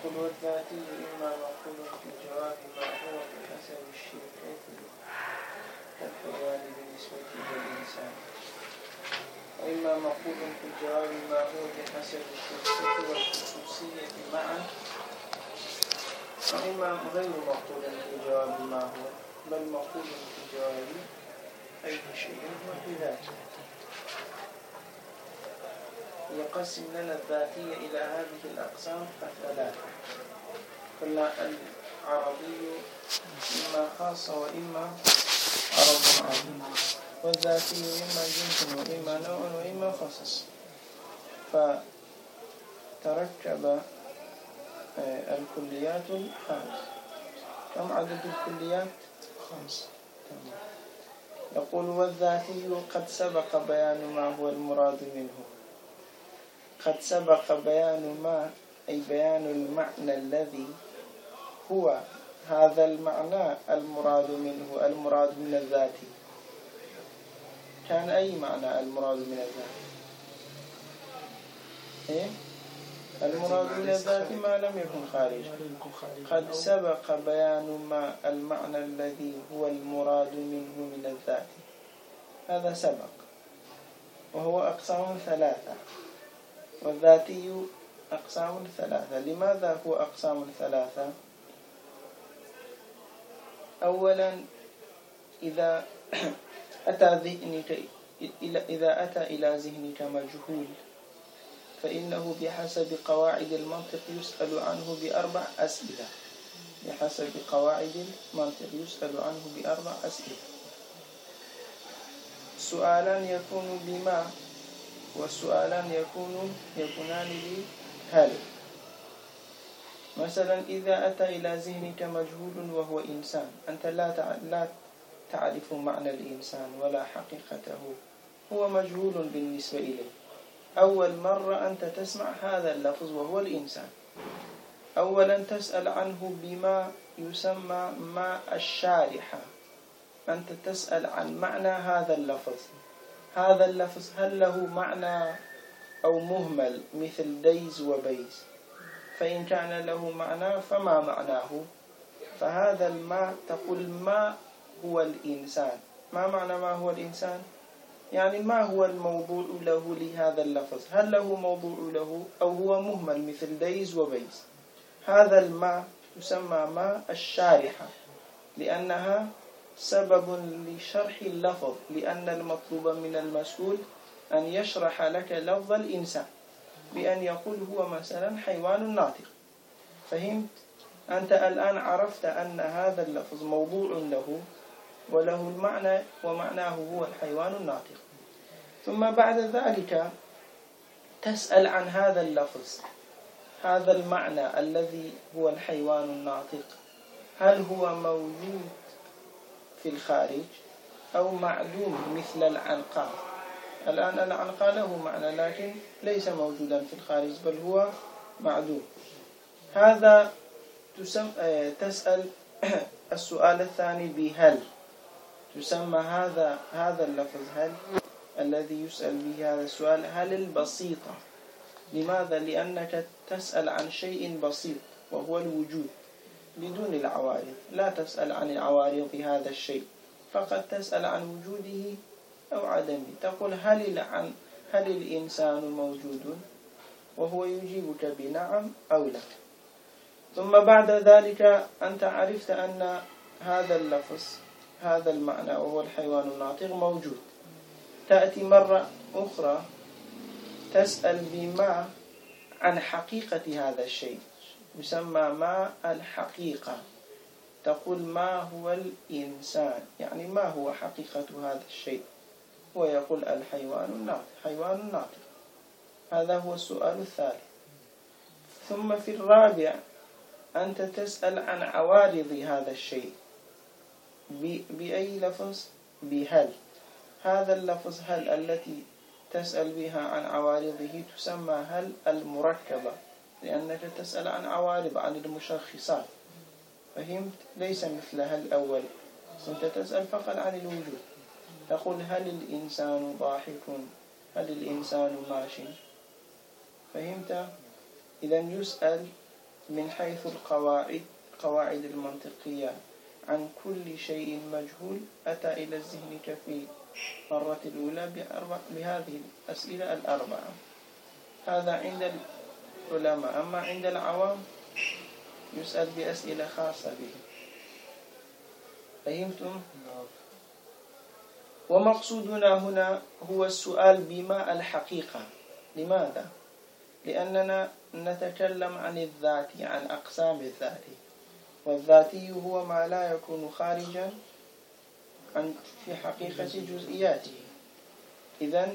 يقول والذاتي إما مقول في الجواب ما هو بحسب الشركة كالحيوان بالنسبة للإنسان، وإما مقول في الجواب ما هو بحسب الشركة والخصوصية معا، وإما غير مقول في الجواب ما هو بل مقول في الجواب أي شيء هو بذاته. يقسم لنا الذاتية إلى هذه الأقسام الثلاثة. قلنا العربي إما خاصة وإما عرض عام، والذاتي إما جنس وإما نوع وإما خصص. فتركب الكليات الخمس. كم عدد الكليات؟ 5. يقول والذاتي قد سبق بيان ما هو المراد منه. قد سبق بيان ما أي بيان المعنى الذي هو هذا المعنى المراد منه. المراد من الذات كان أي معنى المراد من الذات؟ المراد من الذات ما لم يكن خارج. قد سبق بيان ما المعنى الذي هو المراد منه من الذات، هذا سبق، وهو أقسام 3. والذاتي أقسام 3. لماذا هو أقسام 3؟ أولا إذا أتى إلى ذهنك مجهول فإنه بحسب قواعد المنطق يسأل عنه ب4 أسئلة. بحسب قواعد المنطق يسأل عنه ب4 أسئلة. سؤالا يكون بما، وسؤالا يكونان بهل. مثلا إذا أتى إلى ذهنك مجهول وهو إنسان، أنت لا تعرف معنى الإنسان ولا حقيقته، هو مجهول بالنسبة إليه. أول مرة أنت تسمع هذا اللفظ وهو الإنسان، أولا تسأل عنه بما يسمى ما الشارحة. أنت تسأل عن معنى هذا اللفظ. هذا اللفظ هل له معنى أو مهمل مثل ديز وبيز؟ فإن كان له معنى فما معناه؟ فهذا الماء تقول ما هو الإنسان. ما معنى ما هو الإنسان؟ يعني ما هو الموضوع له لهذا اللفظ؟ هل له موضوع له أو هو مهمل مثل ديز وبيز؟ هذا الماء يسمى ما الشارحة، لأنها سبب لشرح اللفظ، لأن المطلوب من المسؤول أن يشرح لك لفظ الإنسان بأن يقول هو مثلا حيوان ناطق. فهمت؟ أنت الآن عرفت أن هذا اللفظ موضوع له وله المعنى، ومعناه هو الحيوان الناطق. ثم بعد ذلك تسأل عن هذا اللفظ، هذا المعنى الذي هو الحيوان الناطق، هل هو موجود في الخارج أو معدوم مثل العنقاء؟ الآن العنقاء له معنى لكن ليس موجودا في الخارج بل هو معدوم. هذا تسأل السؤال الثاني بهل. تسمى هذا اللفظ هل الذي يسأل به هذا السؤال هل البسيطة. لماذا؟ لأنك تسأل عن شيء بسيط وهو الوجود بدون العوارض. لا تسأل عن العوارض هذا الشيء، فقط تسأل عن وجوده أو عدمه. تقول هل الإنسان موجود؟ وهو يجيبك بنعم أو لا. ثم بعد ذلك أنت عرفت أن هذا اللفظ هذا المعنى وهو الحيوان الناطق موجود. تأتي مرة أخرى تسأل بما عن حقيقة هذا الشيء، يسمى ما الحقيقة. تقول ما هو الإنسان، يعني ما هو حقيقة هذا الشيء؟ ويقول الحيوان الناطق، حيوان ناطق. هذا هو السؤال الثالث. ثم في الرابع أنت تسأل عن عوارض هذا الشيء بأي لفظ؟ بهل. هذا اللفظ هل التي تسأل بها عن عوارضه تسمى هل المركبة، لأنك تسأل عن عوارض، عن المشخصات. فهمت؟ ليس مثل هل الأول، أنت تسأل فقط عن الوجود. تقول هل الإنسان ضاحك؟ هل الإنسان ماشي؟ فهمت؟ إذن يسأل من حيث قواعد المنطقية عن كل شيء مجهول أتى إلى الذهن في المرة الأولى بهذه الأسئلة الأربعة. هذا عند العلماء، أما عند العوام يسأل بأسئلة خاصة به. فهمتم؟ ومقصودنا هنا هو السؤال بما الحقيقة. لماذا؟ لأننا نتكلم عن الذات، عن أقسام الذات، والذاتي هو ما لا يكون خارجا عن في حقيقة جزئياته. إذن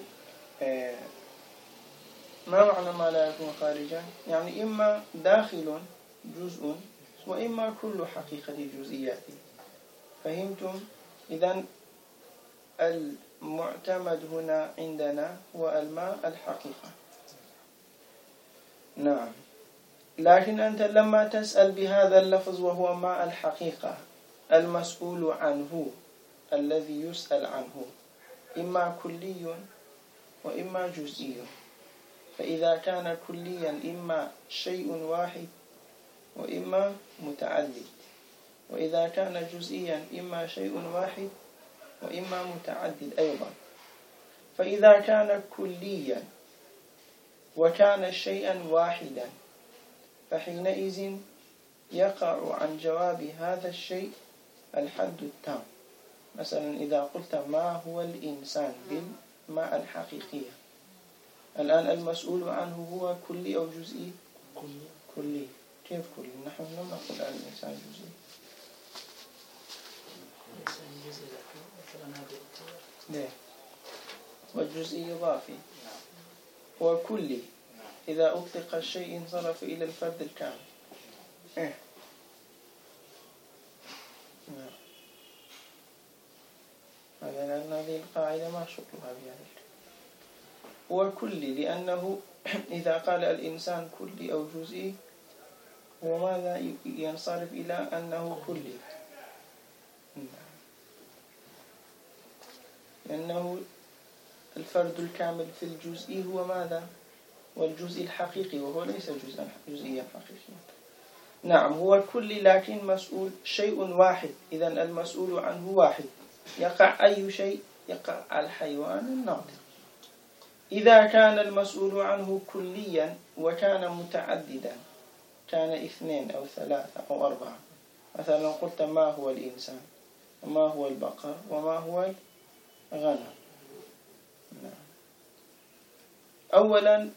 ما معنى ما لا يكون خارجا؟ يعني إما داخل جزء وإما كل حقيقة جزئياته. فهمتم؟ إذن المعتمد هنا عندنا هو الماء الحقيقة. نعم، لكن أنت لما تسأل بهذا اللفظ وهو ماء الحقيقة، المسؤول عنه الذي يسأل عنه إما كلي وإما جزئي. فإذا كان كليا إما شيء واحد وإما متعدد، وإذا كان جزئيا إما شيء واحد وإما متعدد أيضا. فإذا كان كليا وكان شيئا واحدا فحينئذ يقع عن جواب هذا الشيء الحد التام. مثلا إذا قلت ما هو الإنسان بالماء الحقيقية، الآن المسؤول عنه هو كلي أو جزئي؟ كلي. كيف كلي؟ نحن لم نقل عن الإنسان جزئي. ليه؟ والجزئي إضافي. هو كلي، إذا أطلق الشيء انصرف إلى الفرد الكامل. لأن هذه القاعدة ما شكلها بذلك. هو كلي لأنه إذا قال الإنسان كلي أو جزئي هو ماذا ينصرف إلى أنه كلي، لأنه الفرد الكامل في الجزئي هو ماذا؟ والجزء الحقيقي، وهو ليس جزئيا حقيقيا. نعم، هو كلي لكن مسؤول شيء واحد. إذن المسؤول عنه واحد. يقع أي شيء؟ يقع الحيوان الناطق. إذا كان المسؤول عنه كليا وكان متعددا، كان 2 أو 3 أو 4. مثلا قلت ما هو الإنسان وما هو البقر وما هو الغنم. أولا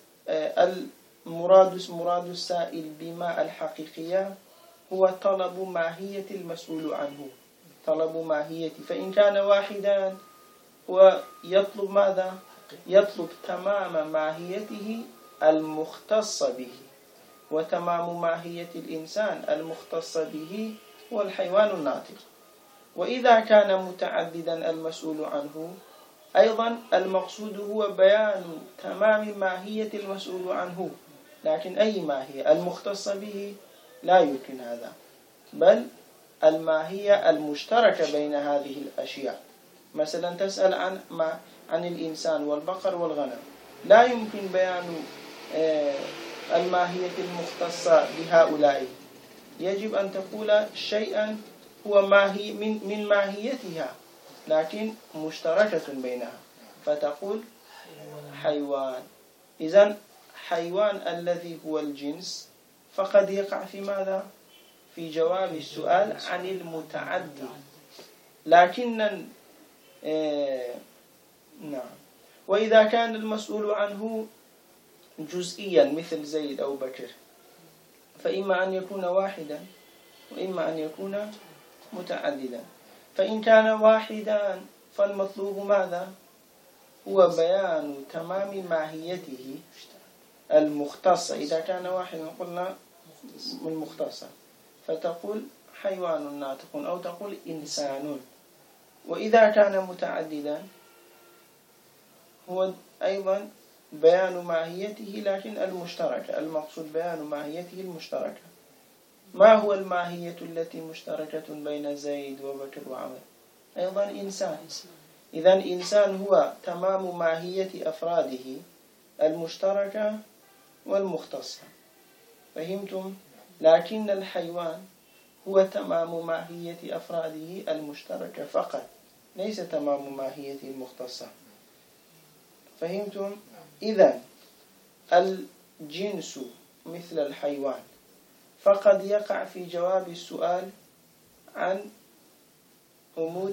مراد السائل بما الحقيقية هو طلب ماهية المسؤول عنه، طلب ماهية. فإن كان واحدا هو يطلب ماذا؟ يطلب تمام ماهيته المختصة به، وتمام ماهية الإنسان المختصة به هو الحيوان الناطق. وإذا كان متعددا المسؤول عنه أيضا المقصود هو بيان تمام ماهية المسؤول عنه، لكن أي ماهية؟ المختصة به لا يمكن هذا، بل الماهية المشتركة بين هذه الأشياء. مثلا تسأل عن الإنسان والبقر والغنم، لا يمكن بيان الماهية المختصة بهؤلاء. يجب أن تقول شيئا هو من ماهيتها لكن مشتركة بينها، فتقول حيوان. إذن حيوان الذي هو الجنس فقد يقع في ماذا؟ في جواب السؤال عن المتعدد. لكن نعم، وإذا كان المسؤول عنه جزئيا مثل زيد أو بكر فإما أن يكون واحدا وإما أن يكون متعددا. فإن كان واحدا فالمطلوب ماذا؟ هو بيان تمام ماهيته المختصة. إذا كان واحدا قلنا المختصة، فتقول حيوان ناطق أو تقول إنسان. وإذا كان متعددا هو أيضا بيان ماهيته لكن المشتركة، المقصود بيان ماهيته المشتركة. ما هو الماهية التي مشتركة بين زيد وبكر وعمر؟ أيضا إنسان. إذن إنسان هو تمام ماهية أفراده المشتركة والمختصة. فهمتم؟ لكن الحيوان هو تمام ماهية أفراده المشتركة فقط، ليس تمام ماهية المختصة. فهمتم؟ إذن الجنس مثل الحيوان، فقد يقع في جواب السؤال عن أمور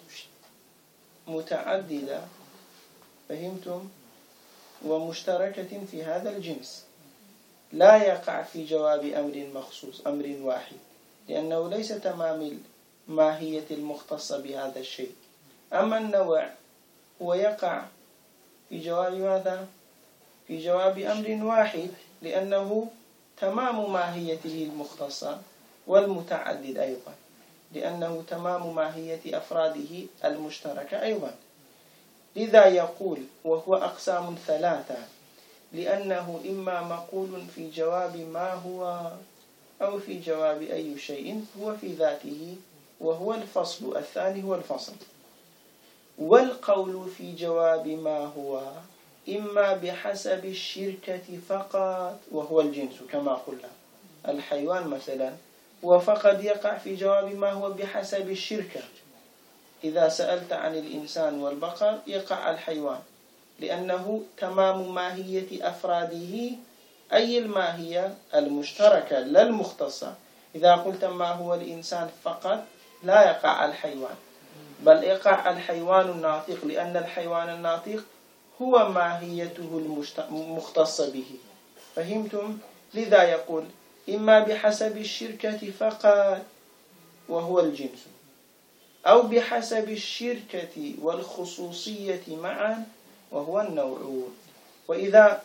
متعددة، فهمتم؟ ومشتركة في هذا الجنس، لا يقع في جواب أمر مخصوص، أمر واحد، لأنه ليس تمام الماهية المختصة بهذا الشيء. أما النوع هو يقع في جواب ماذا؟ في جواب أمر واحد، لأنه تمام ماهيته المختصة، والمتعدد أيضا لأنه تمام ماهية أفراده المشتركة أيضا. لذا يقول وهو أقسام ثلاثة، لأنه إما مقول في جواب ما هو، أو في جواب أي شيء هو في ذاته، وهو الفصل الثاني، هو الفصل. والقول في جواب ما هو إما بحسب الشركة فقط، وهو الجنس كما قلنا. الحيوان مثلا وفقد يقع في جواب ما هو بحسب الشركة. إذا سألت عن الإنسان والبقر يقع الحيوان، لأنه تمام ماهية أفراده، أي الماهية المشتركة لا المختصة. إذا قلت ما هو الإنسان فقط لا يقع الحيوان، بل يقع الحيوان الناطق، لأن الحيوان الناطق هو ماهيته المختصة به. فهمتم؟ لذا يقول إما بحسب الشركة فقط، وهو الجنس، أو بحسب الشركة والخصوصية معا، وهو النوع. وإذا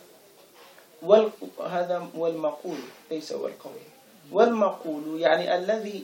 هذا والمقول ليس والقول. والمقول يعني الذي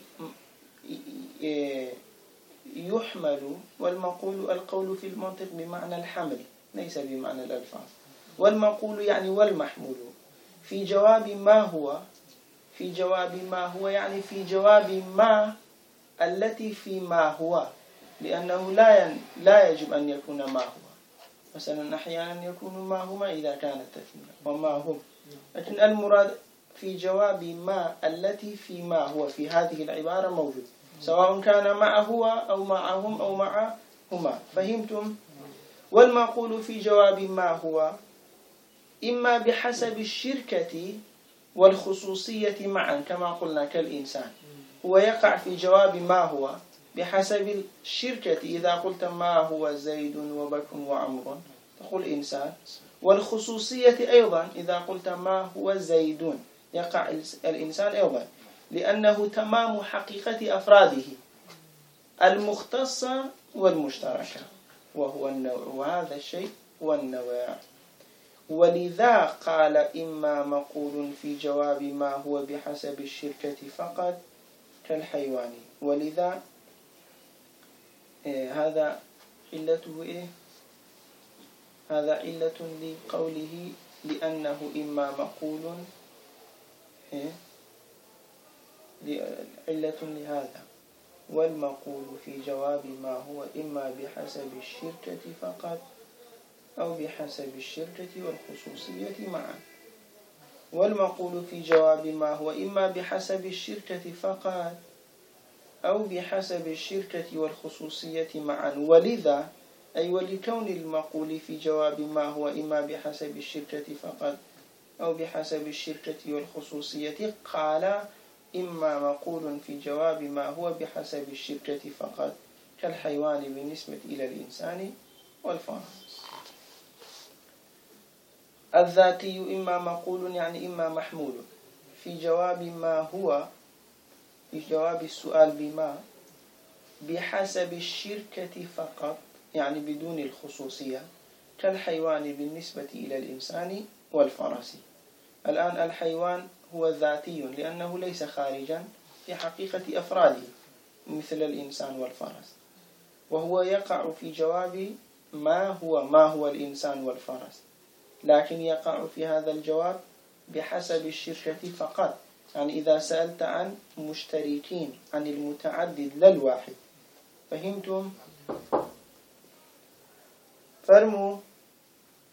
يحمل، والمقول القول في المنطق بمعنى الحمل ليس بمعنى الألفاظ. والمقول يعني والمحمول في جواب ما هو، في جواب ما هو يعني في جواب ما التي في ما هو، لأنه لا يجب أن يكون ما هو. مثلا أحيانا يكون ما هما إذا كانت تثنية وما هم، لكن المراد في جواب ما التي في ما هو في هذه العبارة موجود، سواء كان مع هو أو معهم أو معهما. فهمتم؟ والمقول في جواب ما هو إما بحسب الشركة والخصوصية معا، كما قلنا كالإنسان، هو يقع في جواب ما هو بحسب الشركة. إذا قلت ما هو زيد وبكر وعمر تقول إنسان. والخصوصية أيضا إذا قلت ما هو زيد يقع الإنسان أيضا، لأنه تمام حقيقة أفراده المختصة والمشتركة، وهو النوع، وهذا الشيء هو النوع. ولذا قال إما مقول في جواب ما هو بحسب الشركة فقط كالحيوان. ولذا هذا علته هذا علة لقوله لأنه إما مقول علة لهذا. والمقول في جواب ما هو إما بحسب الشركة فقط أو بحسب الشركة والخصوصية معا. والمقول في جواب ما هو إما بحسب الشركة فقط أو بحسب الشركة والخصوصية معا. ولذا أي ولكون المقول في جواب ما هو إما بحسب الشركة فقط أو بحسب الشركة والخصوصية قال إما مقول في جواب ما هو بحسب الشركة فقط كالحيوان بالنسبة إلى الإنسان والفرس. الذاتي إما مقول يعني إما محمول في جواب ما هو، في جواب السؤال بما بحسب الشركة فقط يعني بدون الخصوصية كالحيوان بالنسبة إلى الإنسان والفرس. الآن الحيوان هو ذاتي لأنه ليس خارجا في حقيقة أفراده مثل الإنسان والفرس، وهو يقع في جواب ما هو الإنسان والفرس، لكن يقع في هذا الجواب بحسب الشركة فقط. يعني إذا سألت عن مشتركين، عن المتعدد لا الواحد. فهمتم؟ فرموا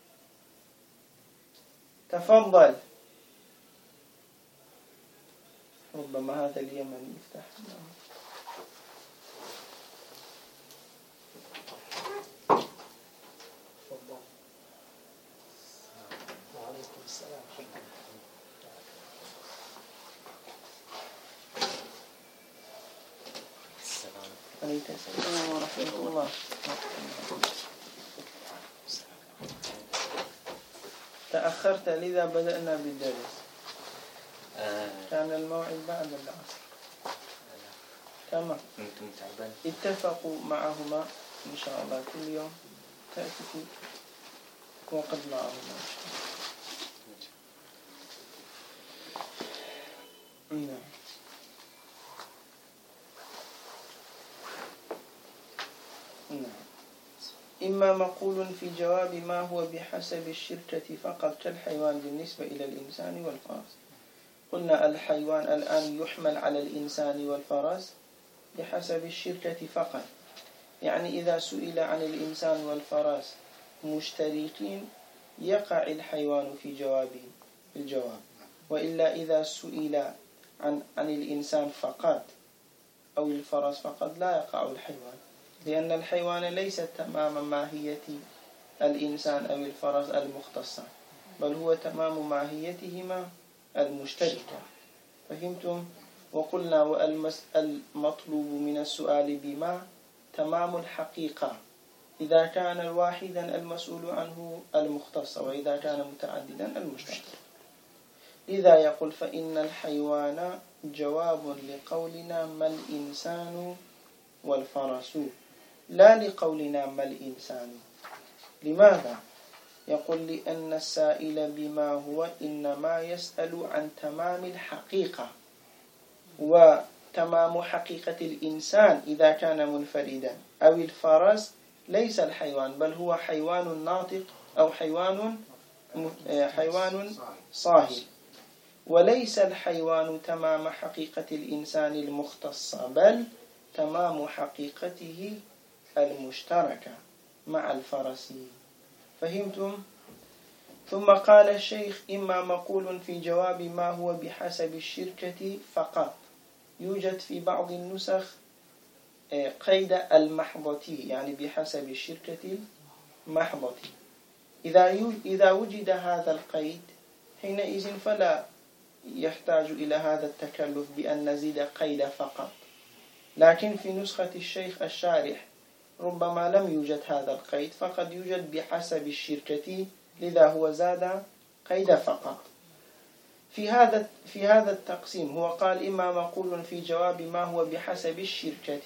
تفضل. ربما هذا اليمن يفتح. وعليكم السلام. عليكم السلام ورحمة الله. تأخرت لذا بدأنا بالدرس. كان الموعد بعد العصر. تمام. اتفقوا معهما إن شاء الله كل يوم تأتي في وقت معهما إن شاء الله. نعم. إما مقول في جواب ما هو بحسب الشركة فقط كالحيوان بالنسبة إلى الإنسان والفرس. قلنا الحيوان الآن يحمل على الإنسان والفرس بحسب الشركة فقط، يعني إذا سئل عن الإنسان والفرس مشتركين يقع الحيوان في الجواب، وإلا إذا سئل عن الإنسان فقط أو الفرس فقط لا يقع الحيوان، لأن الحيوان ليس تمام ماهية الإنسان أو الفرس المختصة، بل هو تمام ماهيتهما المشتركة. فهمتم؟ وقلنا والمطلوب من السؤال بما تمام الحقيقة، إذا كان واحدا المسؤول عنه المختص، وإذا كان متعددا المشترك. لذا يقول فإن الحيوان جواب لقولنا ما الإنسان والفرس، لا لقولنا ما الإنسان. لماذا؟ يقول لأن السائل بما هو إنما يسأل عن تمام الحقيقة، وتمام حقيقة الإنسان إذا كان منفردا، أو الفرس ليس الحيوان بل هو حيوان ناطق أو حيوان صاهي، وليس الحيوان تمام حقيقة الإنسان المختصة بل تمام حقيقته المشتركة مع الفرس. فهمتم؟ ثم قال الشيخ إما مقول في جواب ما هو بحسب الشركة فقط. يوجد في بعض النسخ قيد المحضة، يعني بحسب الشركة المحضة. إذا وجد هذا القيد حينئذ فلا يحتاج إلى هذا التكلف بأن نزيد قيد فقط. لكن في نسخة الشيخ الشارح ربما لم يوجد هذا القيد، فقد يوجد بحسب الشركة، لذا هو زاد قيد فقط. في هذا التقسيم هو قال إما مقول في جواب ما هو بحسب الشركة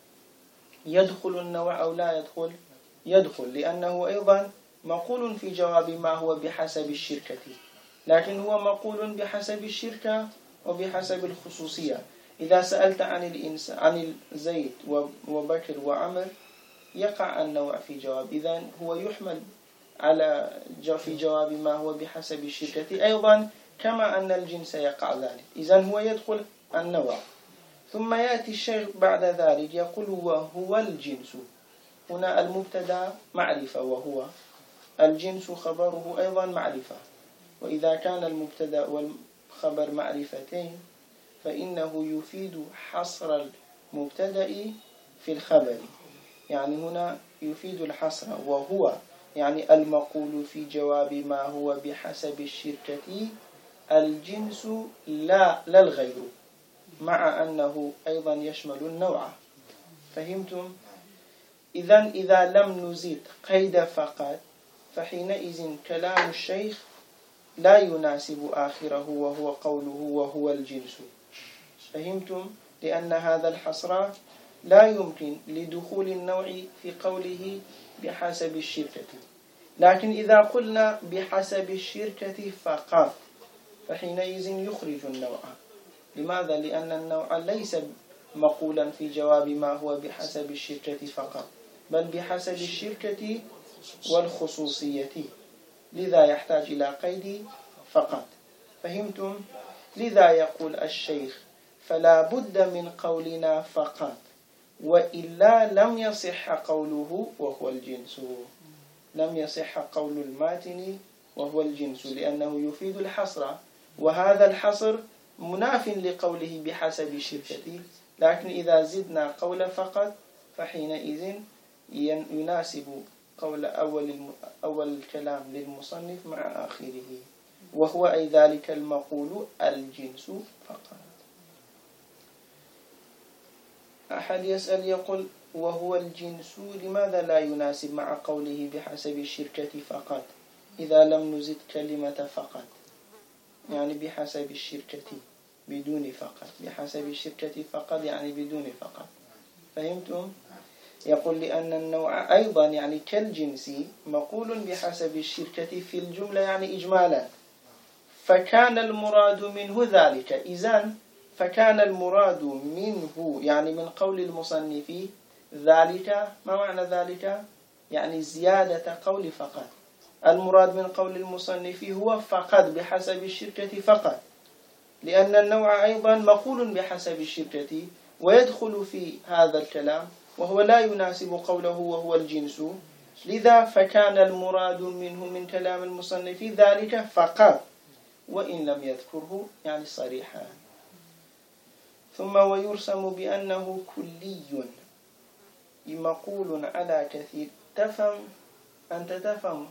يدخل النوع أو لا يدخل، لأنه أيضا مقول في جواب ما هو بحسب الشركة، لكن هو مقول بحسب الشركة وبحسب الخصوصية. إذا سألت عن زيد وبكر وعمر يقع النوع في جواب، إذن هو يحمل على في جواب ما هو بحسب الشركة أيضا، كما أن الجنس يقع ذلك، إذن هو يدخل النوع. ثم يأتي الشيخ بعد ذلك يقول وهو الجنس. هنا المبتدا معرفة، وهو الجنس خبره أيضا معرفة، وإذا كان المبتدا والخبر معرفتين فإنه يفيد حصر المبتدا في الخبر، يعني هنا يفيد الحصر، وهو يعني المقول في جواب ما هو بحسب الشركة الجنس لا الغير، مع أنه أيضا يشمل النوع. فهمتم؟ إذن إذا لم نزيد قيد فقط فحينئذ كلام الشيخ لا يناسب آخره وهو قوله وهو الجنس. فهمتم؟ لأن هذا الحصر لا يمكن لدخول النوع في قوله بحسب الشركة. لكن إذا قلنا بحسب الشركة فقط فحينئذ يخرج النوع. لماذا؟ لأن النوع ليس مقولا في جواب ما هو بحسب الشركة فقط، بل بحسب الشركة والخصوصية، لذا يحتاج إلى قيد فقط. فهمتم؟ لذا يقول الشيخ فلا بد من قولنا فقط، وإلا لم يصح قوله وهو الجنس. لم يصح قول الماتن وهو الجنس، لأنه يفيد الحصر، وهذا الحصر مناف لقوله بحسب الشركة، لكن إذا زدنا قول فقط فحينئذ يناسب قول أول الكلام للمصنف مع آخره، وهو أي ذلك المقول الجنس فقط. أحد يسأل يقول وهو الجنس لماذا لا يناسب مع قوله بحسب الشركة فقط إذا لم نزد كلمة فقط، يعني بحسب الشركة بدون فقط، بحسب الشركة فقط يعني بدون فقط. فهمتم؟ يقول لأن النوع أيضا يعني كالجنس مقول بحسب الشركة في الجملة يعني إجمالا، فكان المراد منه ذلك. إذن فكان المراد منه يعني من قول المصنف ذلك. ما معنى ذلك؟ يعني زيادة قول فقط. المراد من قول المصنف هو فقط بحسب الشركة فقط، لأن النوع أيضا مقول بحسب الشركة ويدخل في هذا الكلام وهو لا يناسب قوله وهو الجنس. لذا فكان المراد منه من كلام المصنف ذلك فقط، وإن لم يذكره يعني صريحا. ثم ويرسم بأنه كلي مقول على كثير. تفهم؟ أنت تفهم؟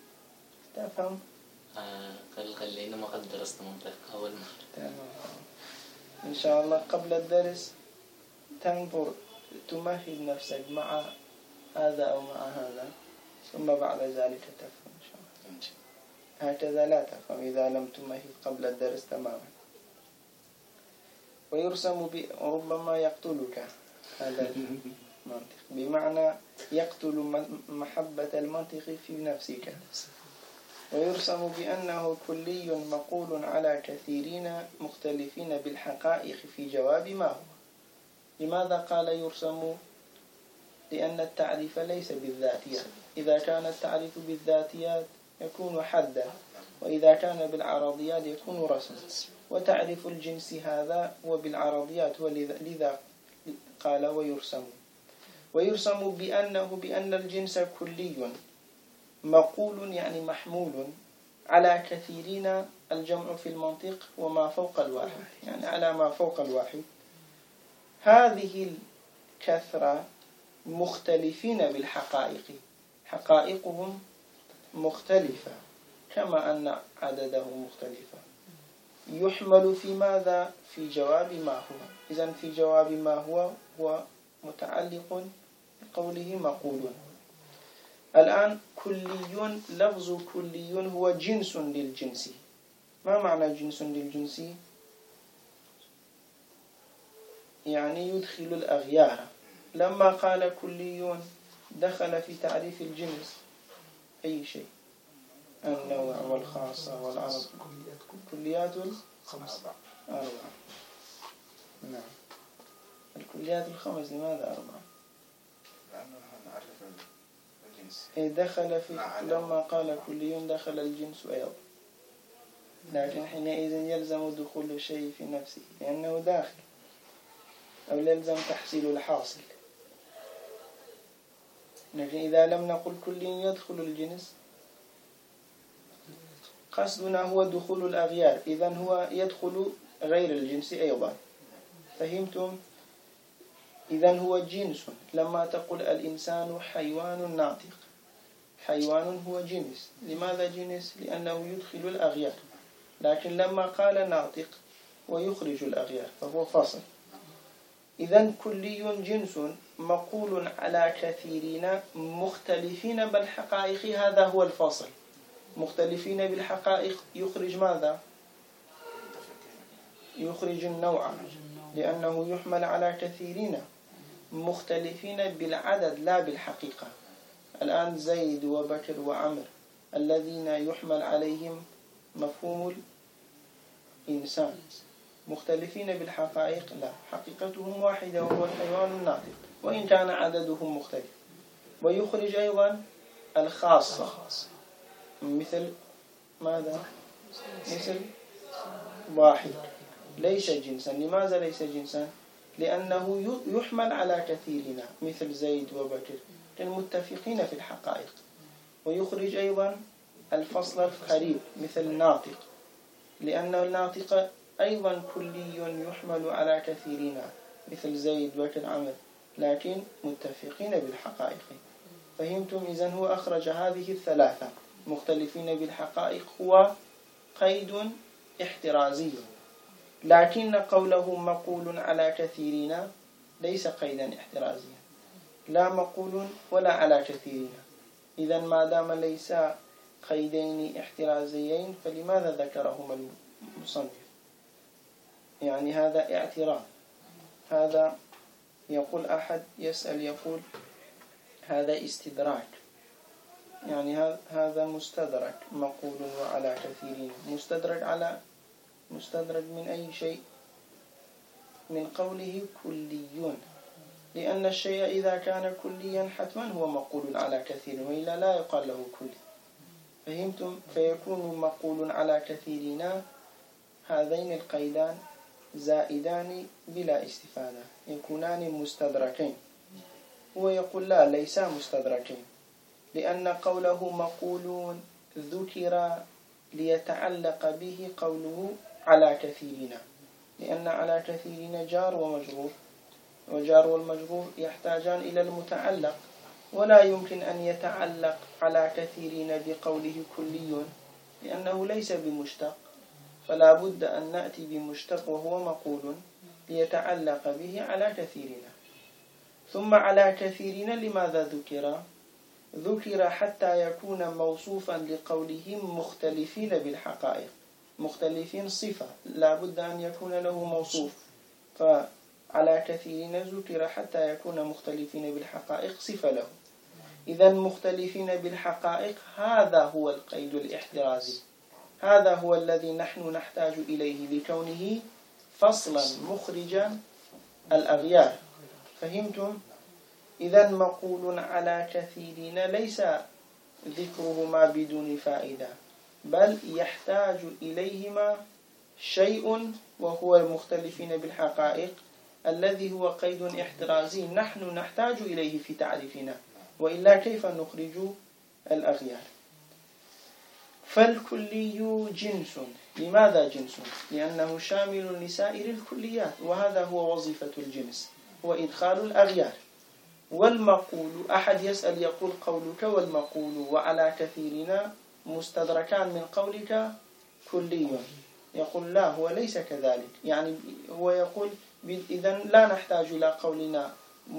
خلينا ما قد درست منطق أول مرة. تمام. إن شاء الله قبل الدرس تنظر تمهد نفسك مع هذا أو مع هذا، ثم بعد ذلك تفهم إن شاء الله. هكذا لا تفهم إذا لم تمهد قبل الدرس تماما. ويرسم ربما يقتلك هذا المنطق، بمعنى يقتل محبة المنطق في نفسك. ويرسم بأنه كلي مقول على كثيرين مختلفين بالحقائق في جواب ما هو. لماذا قال يرسم؟ لأن التعريف ليس بالذاتيات. إذا كان التعريف بالذاتيات يكون حدا، وإذا كان بالعرضيات يكون رسم. وتعريف الجنس هذا وبالعرضيات، ولذا قال ويرسم. ويرسم بأن الجنس كلي مقول يعني محمول على كثيرين، الجمع في المنطق وما فوق الواحد، يعني على ما فوق الواحد. هذه الكثرة مختلفين بالحقائق، حقائقهم مختلفة كما أن عددهم مختلفة. يحمل في ماذا؟ في جواب ما هو. إذن في جواب ما هو متعلق بقوله مقول. الآن كلي، لفظ كلي هو جنس للجنس. ما معنى جنس للجنس؟ يعني يدخل الأغيار. لما قال كلي دخل في تعريف الجنس أي شيء، النوع والخاصة والعرض. كليات أربعة. نعم. الكليات الخمس لماذا أربعة؟ لأننا نعرف الجنس. دخل في لما قال كلي دخل الجنس أيضا، لكن حينئذ يلزم دخول الشيء في نفسه لأنه داخل، أو يلزم تحصيل الحاصل. لكن إذا لم نقل كل يدخل الجنس، قصدنا هو دخول الأغيار، إذن هو يدخل غير الجنس أيضا. فهمتم؟ إذن هو جنس. لما تقول الإنسان حيوان ناطق، حيوان هو جنس. لماذا جنس؟ لأنه يدخل الأغيار. لكن لما قال ناطق ويخرج الأغيار فهو فصل. إذن كلي جنس مقول على كثيرين مختلفين بالحقائق، هذا هو الفصل. مختلفين بالحقائق يخرج ماذا؟ يخرج النوع، لأنه يحمل على كثيرين مختلفين بالعدد لا بالحقيقة. الآن زيد وبكر وعمر الذين يحمل عليهم مفهوم الإنسان، مختلفين بالحقائق لا، حقيقتهم واحدة وهو الحيوان الناطق وإن كان عددهم مختلف. ويخرج أيضا الخاصة، مثل ماذا؟ مثل واحد ليس جنسا. لماذا ليس جنسا؟ لأنه يحمل على كثيرين مثل زيد وبكر المتفقين في الحقائق. ويخرج أيضا الفصل القريب مثل الناطق، لأن الناطق أيضا كلي يحمل على كثيرين مثل زيد وكر عمر، لكن متفقين بالحقائق. فهمتم؟ إذن هو أخرج هذه الثلاثة مختلفين بالحقائق، هو قيد احترازي، لكن قوله مقول على كثيرين ليس قيدا احترازيا، لا مقول ولا على كثيرين. إذن ما دام ليس قيدين احترازيين فلماذا ذكرهما المصنف؟ يعني هذا اعتراض. هذا يقول أحد يسأل يقول هذا استدراك، يعني هذا مستدرك مقول وعلى كثيرين. مستدرك من أي شيء؟ من قوله كليون، لأن الشيء إذا كان كليا حتما هو مقول على كثير، وإلا لا يقال له كلي. فهمتم؟ فيكون مقول على كثيرين هذين القيدان زائدان بلا استفادة، يكونان مستدركين. هو يقول لا، ليس مستدركين، لأن قوله مقولون ذكر ليتعلق به قوله على كثيرين، لأن على كثيرين جار ومجرور، وجار والمجرور يحتاجان إلى المتعلق، ولا يمكن أن يتعلق على كثيرين بقوله كلي لأنه ليس بمشتق، فلا بد أن نأتي بمشتق وهو مقول ليتعلق به على كثيرين. ثم على كثيرين لماذا ذكر؟ ذكر حتى يكون موصوفا لقولهم مختلفين بالحقائق. مختلفين صفة، لا بد أن يكون له موصوف، فعلى كثيرين ذكر حتى يكون مختلفين بالحقائق صفة له. إذا مختلفين بالحقائق هذا هو القيد الاحترازي، هذا هو الذي نحن نحتاج إليه لكونه فصلا مخرجا الأغيار. فهمتم؟ إذا مقول على كثيرين ليس ذكرهما بدون فائدة، بل يحتاج إليهما شيء وهو المختلفين بالحقائق الذي هو قيد احترازي نحن نحتاج إليه في تعريفنا، وإلا كيف نخرج الأغيار؟ فالكلي جنس. لماذا جنس؟ لأنه شامل لسائر الكليات، وهذا هو وظيفة الجنس، هو إدخال الأغيار. والمقول، أحد يسأل يقول قولك والمقول وعلى كثيرين مستدركان من قولك كلي، يقول لا، هو ليس كذلك. يعني هو يقول إذن لا نحتاج إلى قولنا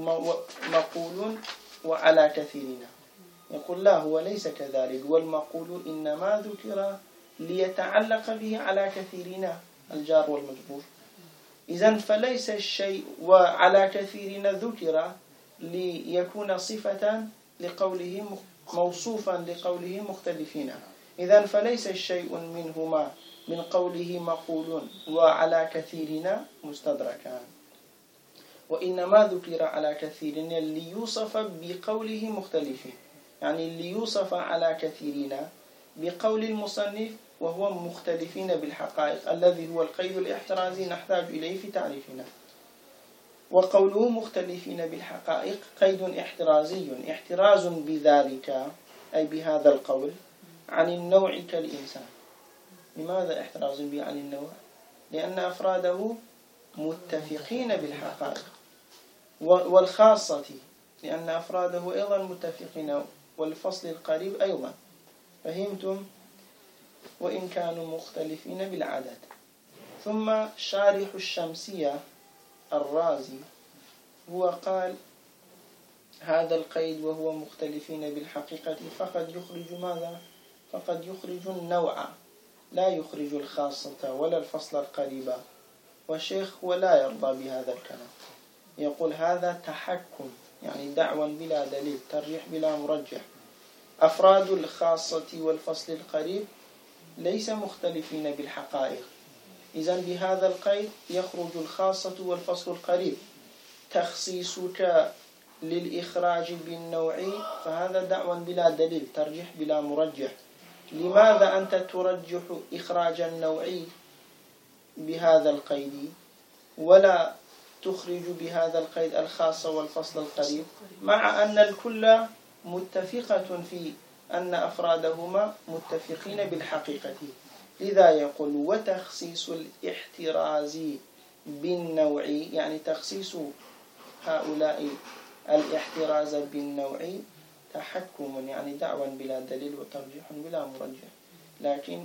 مقول وعلى كثيرين، يقول لا، هو ليس كذلك، والمقول إنما ذكر ليتعلق به على كثيرين الجار والمجرور. إذن فليس الشيء وعلى كثيرين ذكر ليكون صفة لقوله موصوفا لقوله مختلفين. إذن فليس الشيء منهما من قوله مقول وعلى كثيرين مستدركان، وإنما ذكر على كثيرين ليوصف بقوله مختلفين، يعني ليوصف على كثيرين بقول المصنف وهو مختلفين بالحقائق الذي هو القيد الاحترازي نحتاج إليه في تعريفنا. وقوله مختلفين بالحقائق قيد احترازي، احتراز بذلك أي بهذا القول عن النوع كالإنسان. لماذا احتراز به عن النوع؟ لأن أفراده متفقين بالحقائق، والخاصة لأن أفراده أيضا متفقين، والفصل القريب أيضا. فهمتم؟ وإن كانوا مختلفين بالعدد. ثم شارح الشمسية الرازي هو قال هذا القيد وهو مختلفين بالحقيقة فقد يخرج ماذا؟ فقد يخرج النوع، لا يخرج الخاصة ولا الفصل القريب. والشيخ ولا يرضى بهذا الكلام، يقول هذا تحكم، يعني دعوى بلا دليل، ترجيح بلا مرجح. أفراد الخاصة والفصل القريب ليس مختلفين بالحقائق، إذن بهذا القيد يخرج الخاصة والفصل القريب. تخصيصك للإخراج بالنوعي فهذا دعوى بلا دليل، ترجيح بلا مرجح. لماذا أنت ترجح إخراج النوعي بهذا القيد ولا تخرج بهذا القيد الخاصة والفصل القريب، مع أن الكل متفقة في أن أفرادهما متفقين بالحقيقة؟ لذا يقول وتخصيص الاحتراز بالنوع، يعني تخصيص هؤلاء الاحتراز بالنوع تحكم، يعني دعوى بلا دليل وترجيح بلا مرجح. لكن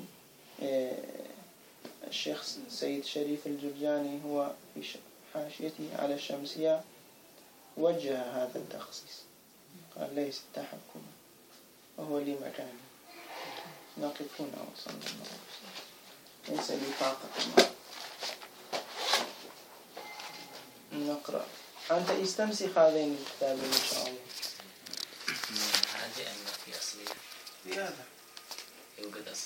الشيخ سيد شريف الجرجاني هو في حاشيته على الشمسية وجه هذا التخصيص، قال ليس تحكما وهو لمكانه. نقف هنا وصلى الله عليه وسلم. ليس لي طاقة نقرأ. أنت استمسك هذين الكتابين إن شاء الله. هذه أن في أصلي في هذا يوجد أصل